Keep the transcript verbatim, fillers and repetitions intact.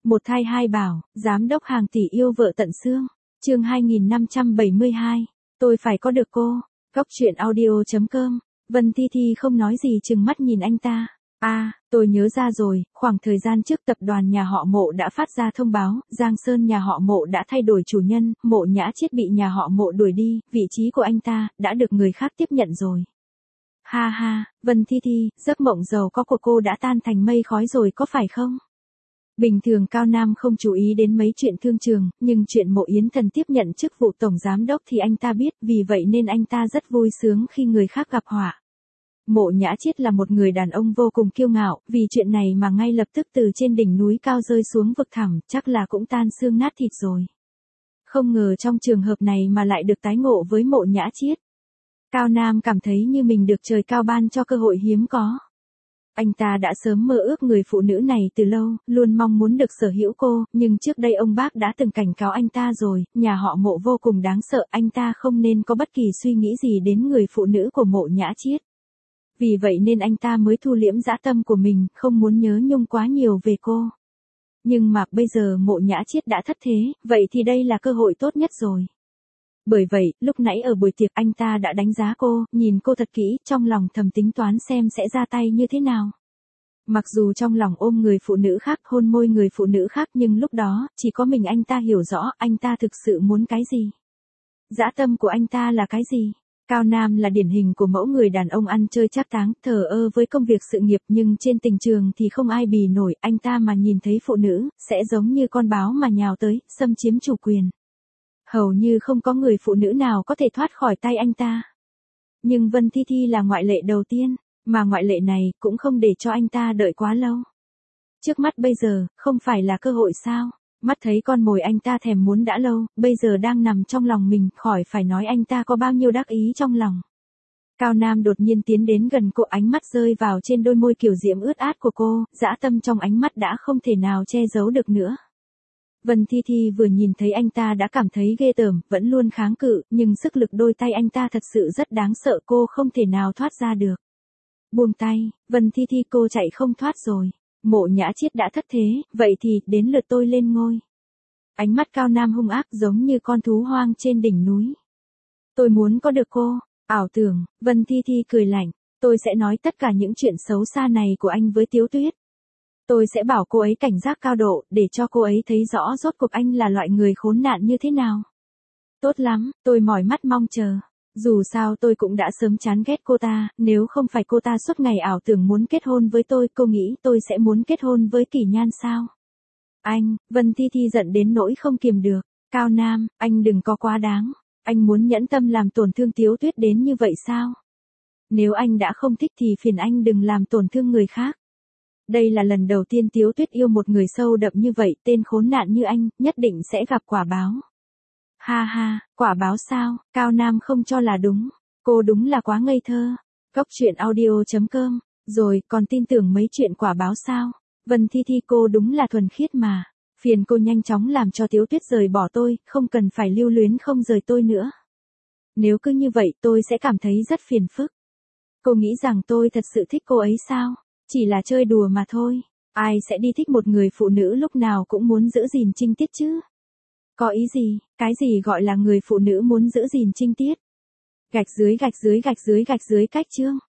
Một thai hai bảo, giám đốc hàng tỷ yêu vợ tận xương. Chương hai nghìn năm trăm bảy mươi hai. Tôi phải có được cô. Góc truyện audio chấm com. Vân Thi Thi không nói gì chừng mắt nhìn anh ta. À, tôi nhớ ra rồi, khoảng thời gian trước tập đoàn nhà họ Mộ đã phát ra thông báo, Giang Sơn nhà họ Mộ đã thay đổi chủ nhân, Mộ Nhã Chiết bị nhà họ Mộ đuổi đi, vị trí của anh ta đã được người khác tiếp nhận rồi. Ha ha, Vân Thi Thi, giấc mộng giàu có của cô đã tan thành mây khói rồi có phải không? Bình thường Cao Nam không chú ý đến mấy chuyện thương trường, nhưng chuyện Mộ Yến Thần tiếp nhận chức vụ tổng giám đốc thì anh ta biết, vì vậy nên anh ta rất vui sướng khi người khác gặp họa. Mộ Nhã Chiết là một người đàn ông vô cùng kiêu ngạo, vì chuyện này mà ngay lập tức từ trên đỉnh núi cao rơi xuống vực thẳm, chắc là cũng tan xương nát thịt rồi. Không ngờ trong trường hợp này mà lại được tái ngộ với Mộ Nhã Chiết. Cao Nam cảm thấy như mình được trời cao ban cho cơ hội hiếm có. Anh ta đã sớm mơ ước người phụ nữ này từ lâu, luôn mong muốn được sở hữu cô, nhưng trước đây ông bác đã từng cảnh cáo anh ta rồi, nhà họ Mộ vô cùng đáng sợ, anh ta không nên có bất kỳ suy nghĩ gì đến người phụ nữ của Mộ Nhã Chiết. Vì vậy nên anh ta mới thu liễm dã tâm của mình, không muốn nhớ nhung quá nhiều về cô. Nhưng mà bây giờ Mộ Nhã Chiết đã thất thế, vậy thì đây là cơ hội tốt nhất rồi. Bởi vậy, lúc nãy ở buổi tiệc anh ta đã đánh giá cô, nhìn cô thật kỹ, trong lòng thầm tính toán xem sẽ ra tay như thế nào. Mặc dù trong lòng ôm người phụ nữ khác, hôn môi người phụ nữ khác, nhưng lúc đó, chỉ có mình anh ta hiểu rõ anh ta thực sự muốn cái gì. Dã tâm của anh ta là cái gì? Cao Nam là điển hình của mẫu người đàn ông ăn chơi trác táng, thờ ơ với công việc sự nghiệp, nhưng trên tình trường thì không ai bì nổi, anh ta mà nhìn thấy phụ nữ, sẽ giống như con báo mà nhào tới, xâm chiếm chủ quyền. Hầu như không có người phụ nữ nào có thể thoát khỏi tay anh ta. Nhưng Vân Thi Thi là ngoại lệ đầu tiên, mà ngoại lệ này cũng không để cho anh ta đợi quá lâu. Trước mắt bây giờ, không phải là cơ hội sao? Mắt thấy con mồi anh ta thèm muốn đã lâu, bây giờ đang nằm trong lòng mình, khỏi phải nói anh ta có bao nhiêu đắc ý trong lòng. Cao Nam đột nhiên tiến đến gần cô, ánh mắt rơi vào trên đôi môi kiều diễm ướt át của cô, dã tâm trong ánh mắt đã không thể nào che giấu được nữa. Vân Thi Thi vừa nhìn thấy anh ta đã cảm thấy ghê tởm, vẫn luôn kháng cự, nhưng sức lực đôi tay anh ta thật sự rất đáng sợ, cô không thể nào thoát ra được. Buông tay, Vân Thi Thi, cô chạy không thoát rồi. Mộ Nhã Chiết đã thất thế, vậy thì đến lượt tôi lên ngôi. Ánh mắt Cao Nam hung ác giống như con thú hoang trên đỉnh núi. Tôi muốn có được cô. Ảo tưởng, Vân Thi Thi cười lạnh, tôi sẽ nói tất cả những chuyện xấu xa này của anh với Tiếu Tuyết. Tôi sẽ bảo cô ấy cảnh giác cao độ, để cho cô ấy thấy rõ rốt cuộc anh là loại người khốn nạn như thế nào. Tốt lắm, tôi mỏi mắt mong chờ. Dù sao tôi cũng đã sớm chán ghét cô ta, nếu không phải cô ta suốt ngày ảo tưởng muốn kết hôn với tôi, cô nghĩ tôi sẽ muốn kết hôn với Kỷ Nhan sao? Anh, Vân Thi Thi giận đến nỗi không kiềm được. Cao Nam, anh đừng có quá đáng. Anh muốn nhẫn tâm làm tổn thương Tiếu Tuyết đến như vậy sao? Nếu anh đã không thích thì phiền anh đừng làm tổn thương người khác. Đây là lần đầu tiên Tiếu Tuyết yêu một người sâu đậm như vậy, tên khốn nạn như anh, nhất định sẽ gặp quả báo. Ha ha, quả báo sao? Cao Nam không cho là đúng. Cô đúng là quá ngây thơ. Góc truyện audio chấm com. Rồi, còn tin tưởng mấy chuyện quả báo sao? Vân Thi Thi, cô đúng là thuần khiết mà. Phiền cô nhanh chóng làm cho Tiếu Tuyết rời bỏ tôi, không cần phải lưu luyến không rời tôi nữa. Nếu cứ như vậy tôi sẽ cảm thấy rất phiền phức. Cô nghĩ rằng tôi thật sự thích cô ấy sao? Chỉ là chơi đùa mà thôi. Ai sẽ đi thích một người phụ nữ lúc nào cũng muốn giữ gìn trinh tiết chứ? Có ý gì? Cái gì gọi là người phụ nữ muốn giữ gìn trinh tiết? Gạch dưới gạch dưới gạch dưới gạch dưới cách chương.